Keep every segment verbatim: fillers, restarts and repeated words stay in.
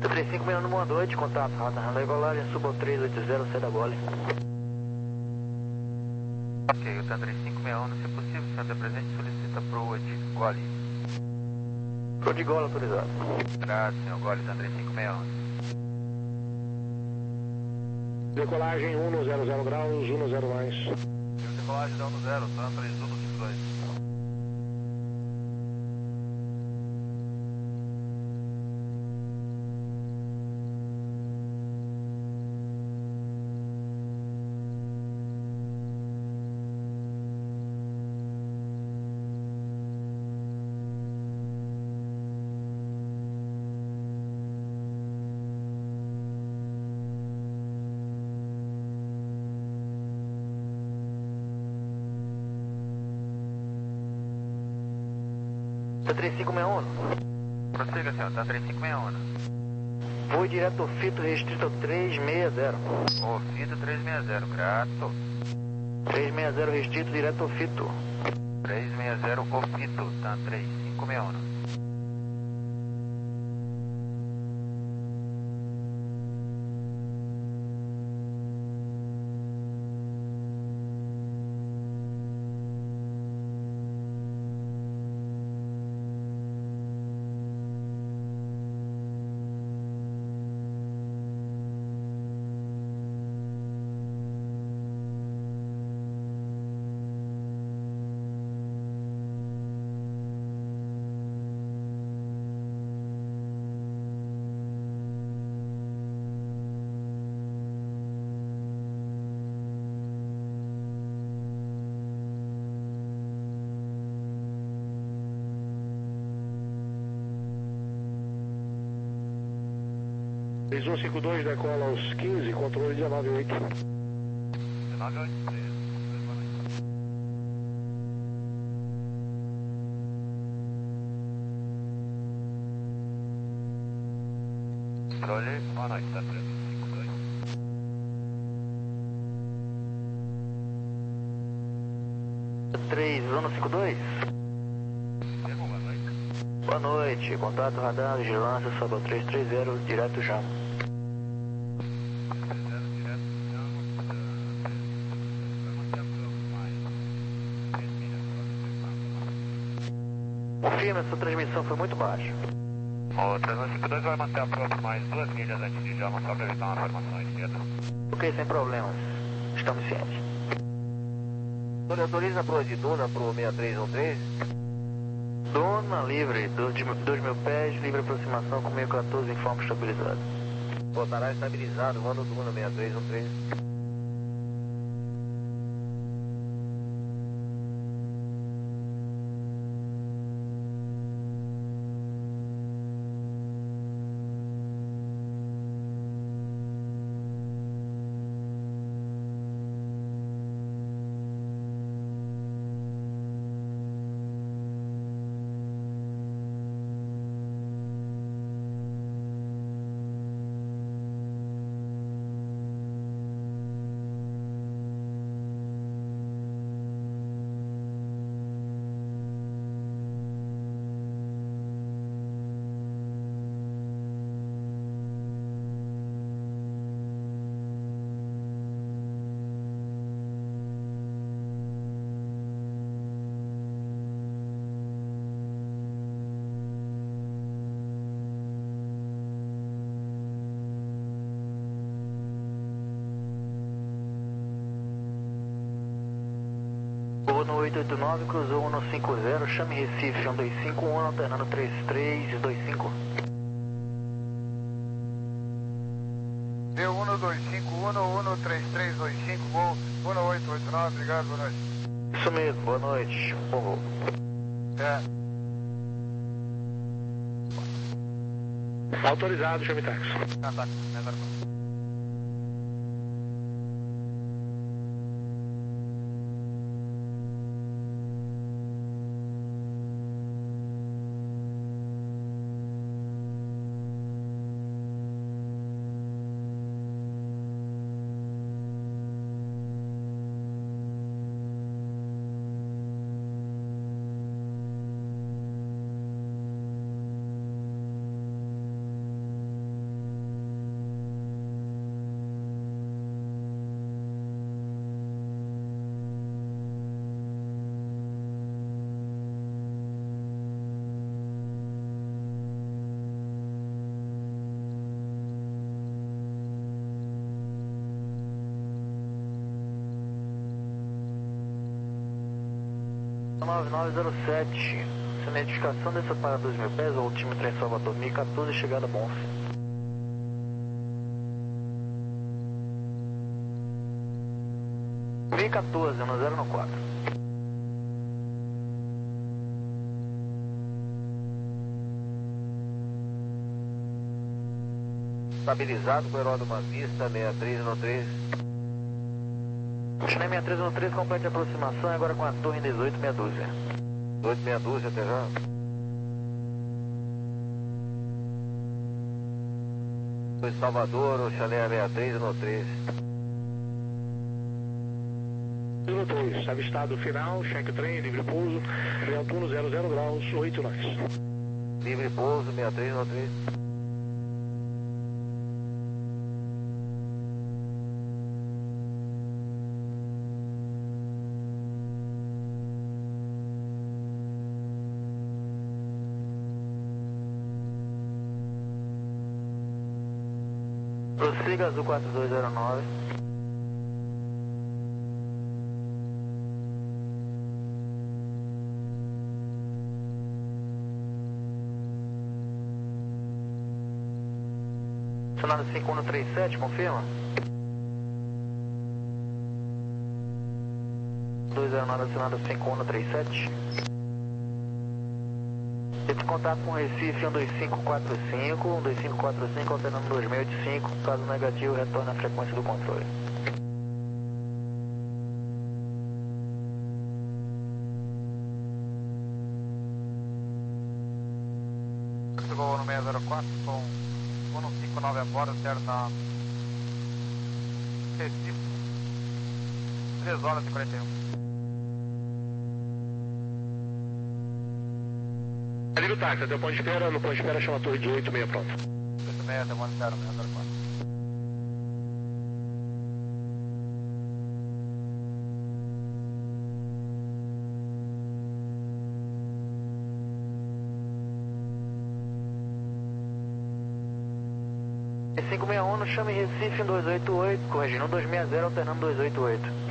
três cinco meia um, boa noite, contato, radar, regulagem, subo três oito zero, sai da gole. Ok, o T três cinco meia um, se possível, senhor de presente, solicita proa de gole. Proa de gole autorizado. Graças, senhor gole, T três cinco meia um. Decolagem um zero zero graus, um zero mais. Decolagem da um zero, T três um cinco dois. T três cinco meia um. Prossiga, senhor, T três cinco meia um. Voo direto ao fito restrito três seis zero. O fito três seis zero, grato. três seis zero restrito direto ao fito. três seis zero, o fito, T três cinco meia um. três um cinco dois, decola aos quinze, controle dezenove oito. dezenove oito. Controle, boa noite, T três um cinco dois. três um cinco dois. Boa noite. Boa noite, contato, radar, vigilância, sobe três três zero, direto já. Confirma, essa transmissão foi muito baixa. O três um cinco dois vai manter a prova por mais duas milhas antes de Jama, só para evitar uma formação à esquerda. Ok, sem problemas. Estamos cientes. Senhor, autoriza a proa de Duna para o seis três um três? Dona livre, dois mil pés, livre aproximação com meio quatorze, informe estabilizado. Botará estabilizado, manda o Duna seis três um três. Voo no oito oito nove, cruzou um cinco zero, chame Recife um dois cinco um, alternando três três dois cinco. Deu um dois cinco um, um três três dois cinco, gol um oito oito nove, obrigado, boa noite. Isso mesmo, boa noite, bom voo. É. Autorizado, chame táxi. Ah, tá. nove nove zero sete. Sua identificação dessa para dois mil pés, ou time trem Salvador mil e quatorze, chegada a Bonf. mil e quatorze, no zero no quatro. Estabilizado com o aeródromo à vista, sessenta e três no três. China sessenta e três no três, complete a aproximação, agora com a torre dezoito meia dúzia. dezoito meia dúzia até já. Foi Salvador, o Chalé sessenta e três no três. zero três, avistado final, cheque trem, livre pouso, vento um zero zero graus, oito nós. Livre pouso, sessenta e três no três. Prossiga azul quatro dois zero nove. Sonado cinco um três sete, confirma? dois zero nove, assinado cinco um três sete. Esse contato com Recife um dois cinco quatro cinco, um dois cinco quatro cinco, alternando dois mil e oitenta e cinco, caso negativo, retorne à frequência do controle. Chegou no seis zero quatro com um cinco nove a bordo, certa Recife, três horas e quarenta e um. Ali no táxi, até o ponto de espera, no ponto de espera chama a torre dezoito, meia pronto. oito seis, até o ponto de espera, seis zero quatro. cinco seis um, no chame Recife dois oito oito, corrigindo um dois seis zero, alternando dois oito oito.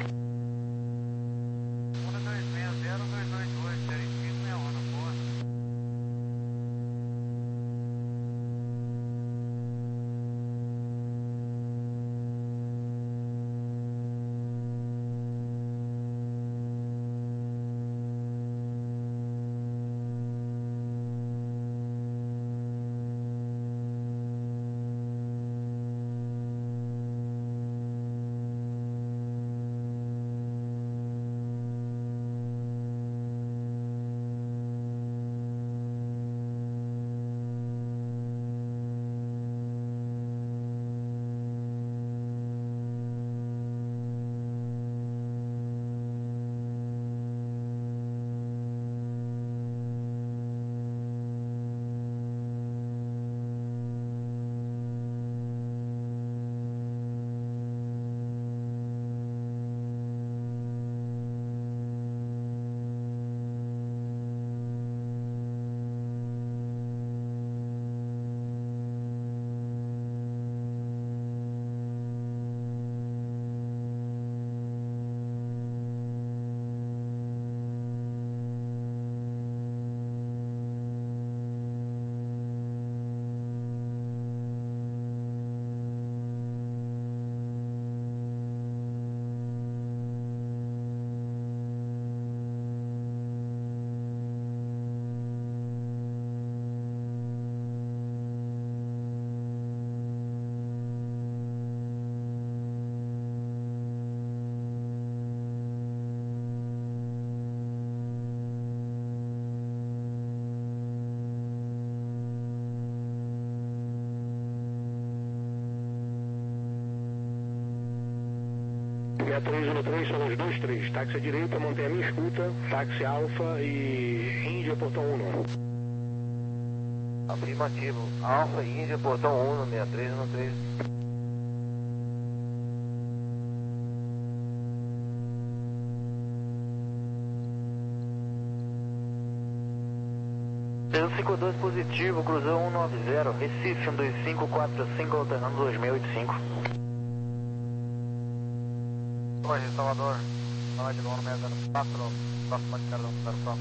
sessenta e três no três, são os dois três. Táxi à direita, mantém a minha escuta, táxi Alfa e Índia, portão um. Afirmativo. Alfa e Índia, portão um, sessenta e três no três. trezentos e cinquenta e dois positivo, cruzou cento e noventa, Recife um dois cinco quatro cinco, alternando dois mil e oitenta e cinco. Oi, Salvador. boa noite, Luano seis zero quatro, próximo de Cardão zero quatro.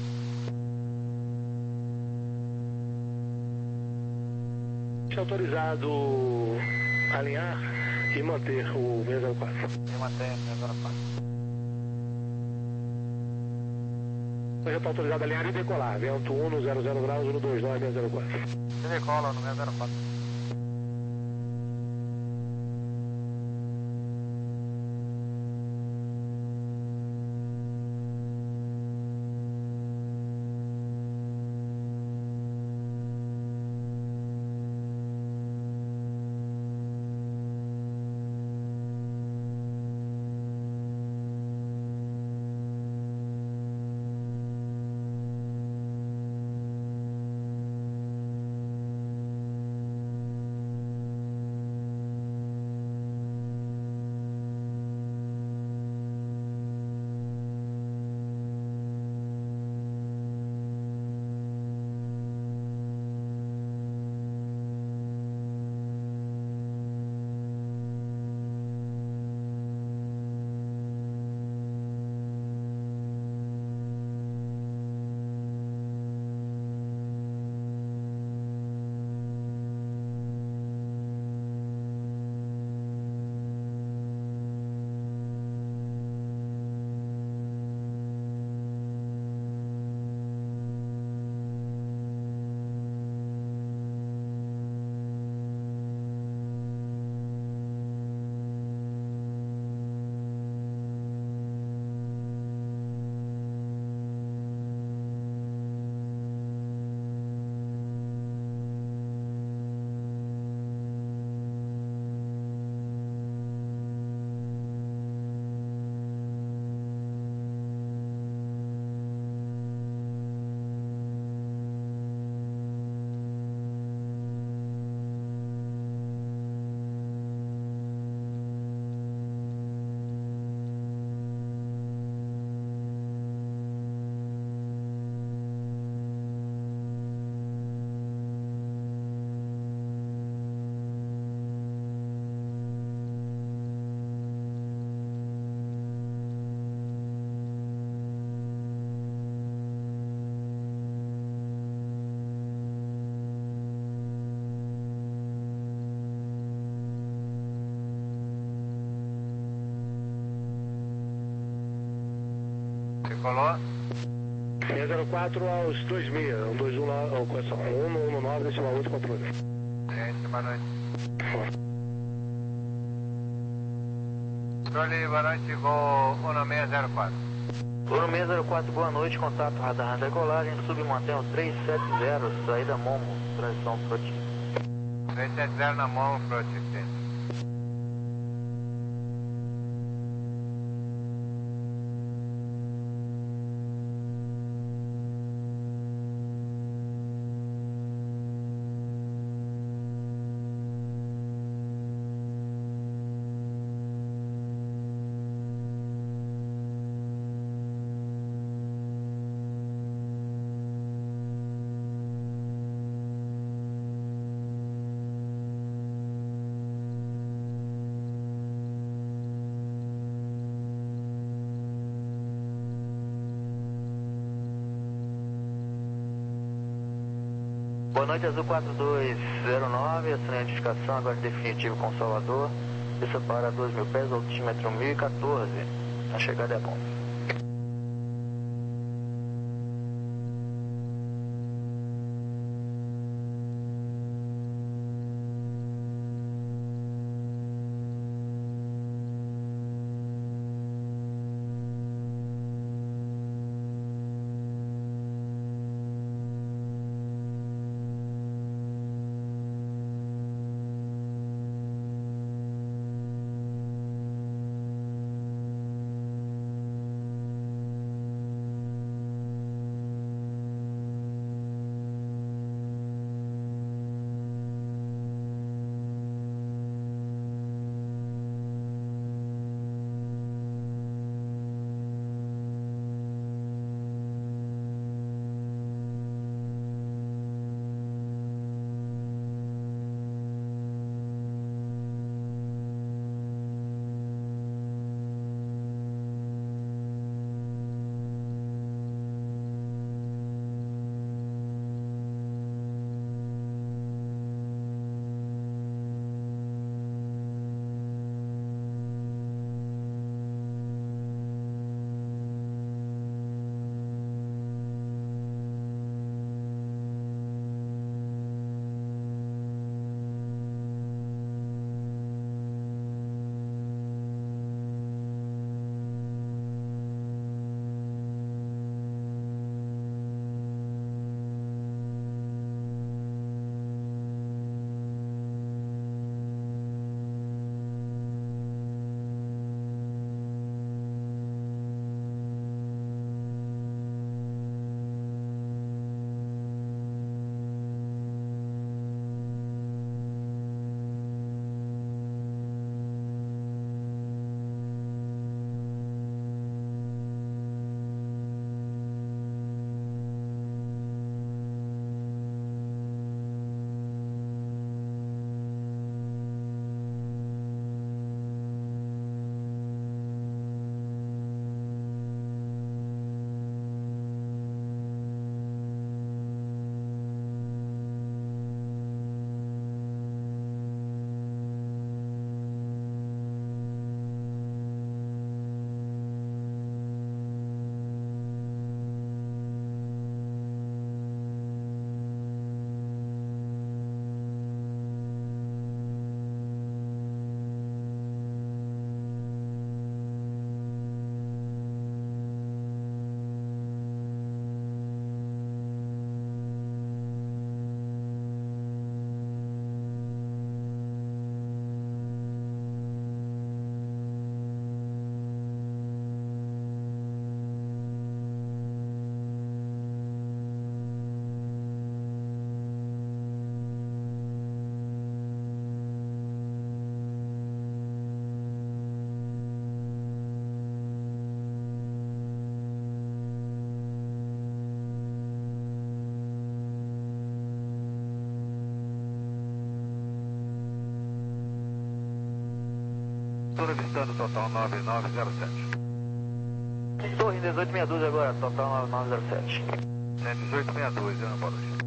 Autorizado alinhar e manter o seis zero quatro. E mantém seis zero quatro. Já está autorizado alinhar e decolar. Vento um no zero zero graus, um dois nove seis zero quatro. E decola no seis zero quatro. Decolou. seis zero quatro aos dois seis, um dois um nove, correção, um um nove, decimal oito, controle. Gente, boa noite. Controle, boa noite, gol um seis zero quatro. Uno seis zero quatro, boa noite, contato radar decolagem, submantenho três sete zero, saída Momo, transição Froti. três sete zero na mão, Froti, sim. Boa noite, Azul quatro dois zero nove, assinei a identificação, agora em definitivo com Salvador. Isso para dois mil pés, altímetro mil e quatorze. A chegada é bom. Estou avistando total nove nove zero sete. Torre dezoito sessenta e dois agora, total nove nove zero sete. dezoito sessenta e dois, boa noite.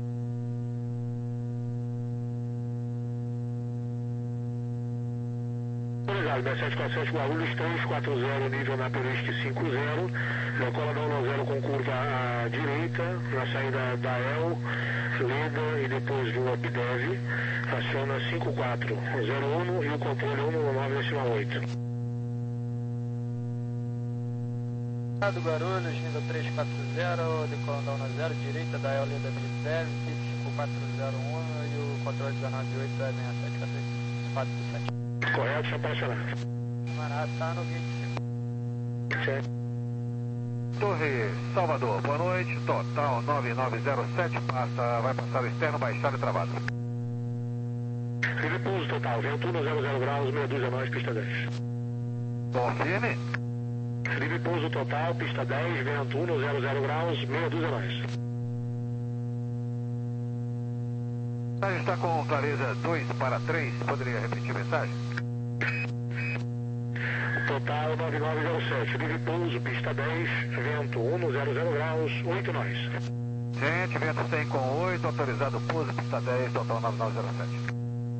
B sete quatro sete Guarulhos três quatro zero, nível na Periste cinco zero, decola da um zero com curva à direita, na saída da E L, Leda e depois do Updev, aciona cinco quatro zero um e o controle um nove acima oito. Guarulhos, nível três quatro zero, decolando da um zero, direita da E L, Leda Updev, cinco quatro zero um e o controle dezenove oito é sessenta e sete quatro sete. Correto, já apaixonado. Camarada, tá no gate Certo. Torre Salvador, boa noite, total nove nove zero sete, passa, vai passar o externo, baixado e travado. Livre pouso total, vento um zero zero graus, meia dúzia nós, pista dez. Tom firme. Livre pouso total, pista dez, vento um zero zero graus, meia dúzia nós. A gente está com clareza dois para três, poderia repetir a mensagem? Total nove nove zero sete, livre pouso, pista dez, vento um zero zero graus, oito nós. Gente, vento cem com oito, autorizado pouso, pista dez, total nove nove zero sete.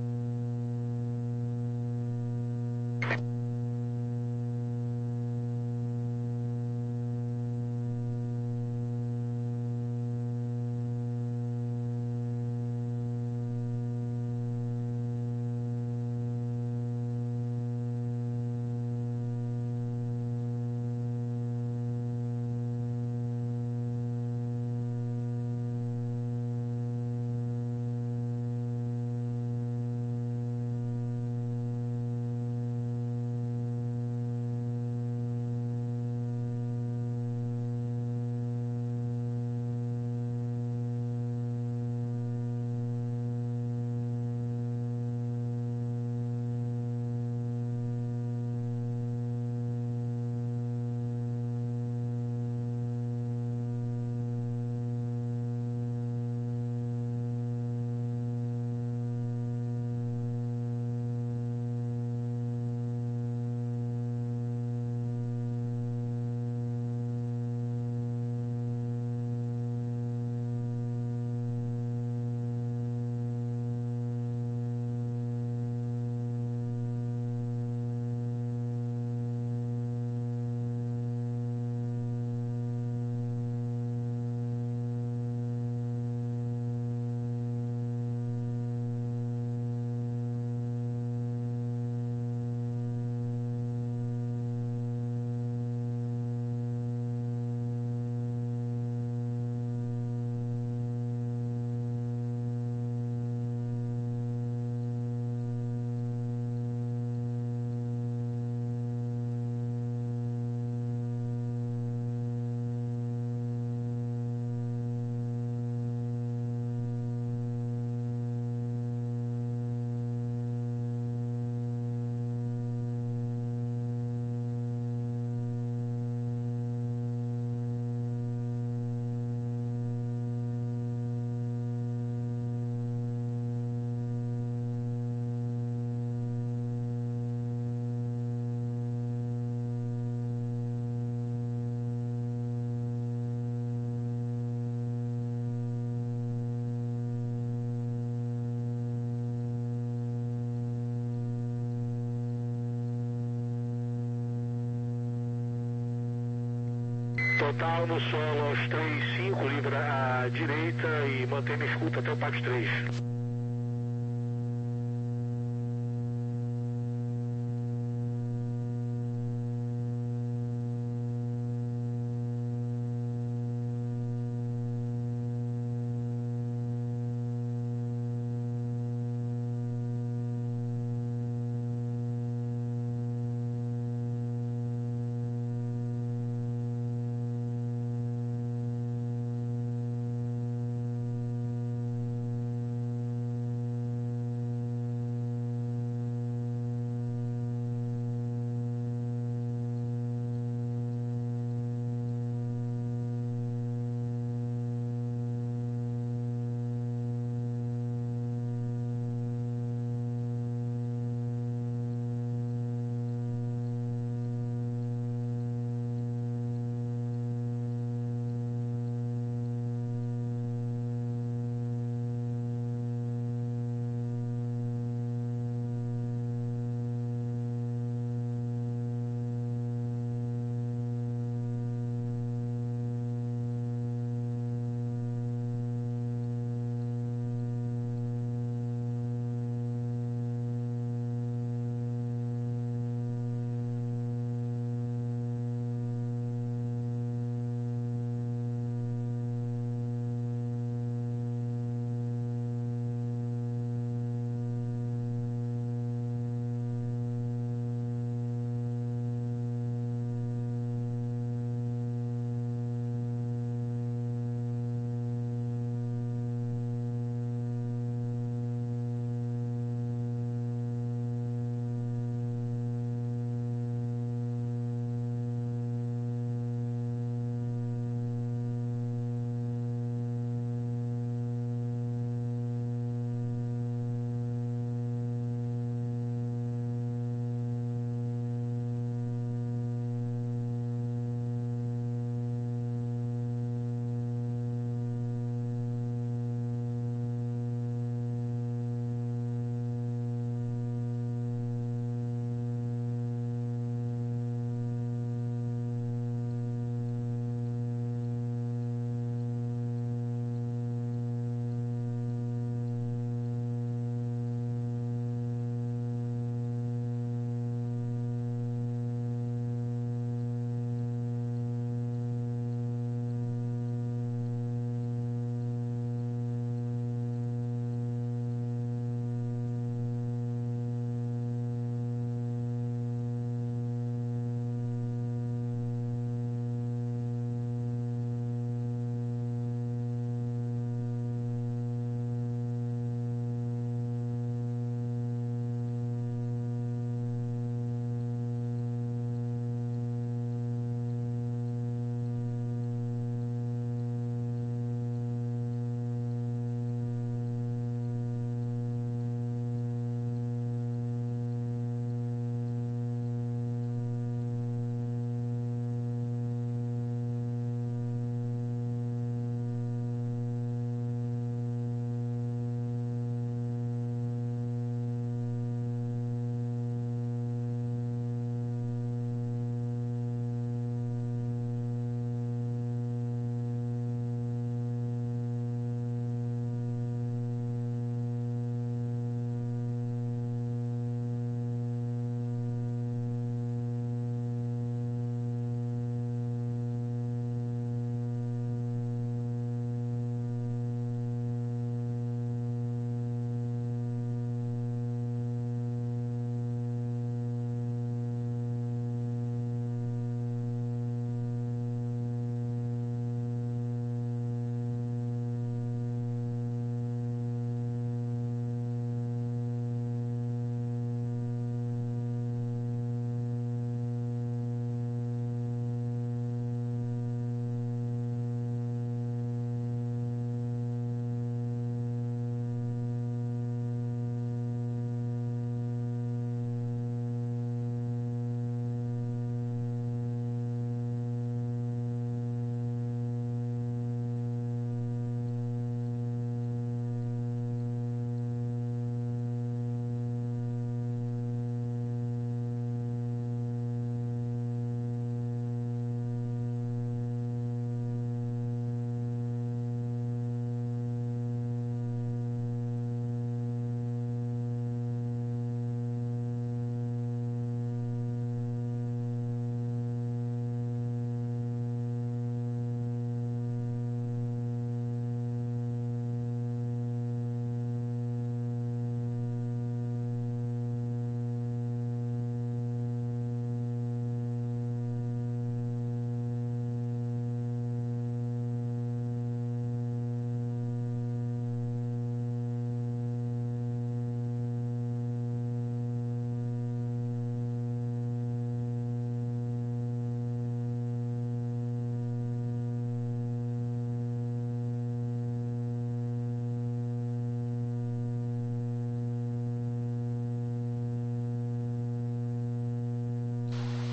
Total no solo aos três cinco, livre à direita e mantém a escuta até o Pax três.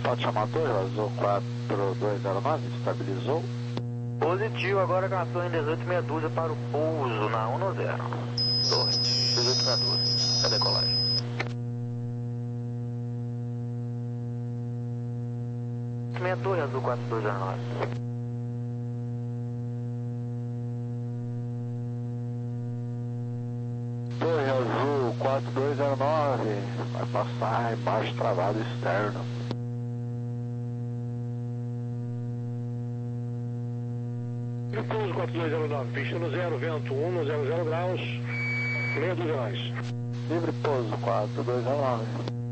Pode chamar a torre, Azul quatro dois zero nove, estabilizou. Positivo, agora com a torre em dezoito meia dúzia para o pouso na um zero. Torre, dezoito meia dúzia, a decolagem. Meia torre, Azul quatro dois zero nove. Torre Azul quatro dois zero nove, vai passar embaixo travado externo. Pouso quatro dois zero nove, pista no zero, vento um no zero zero graus, meia dúzia mais. Livre pouso quatro dois zero nove.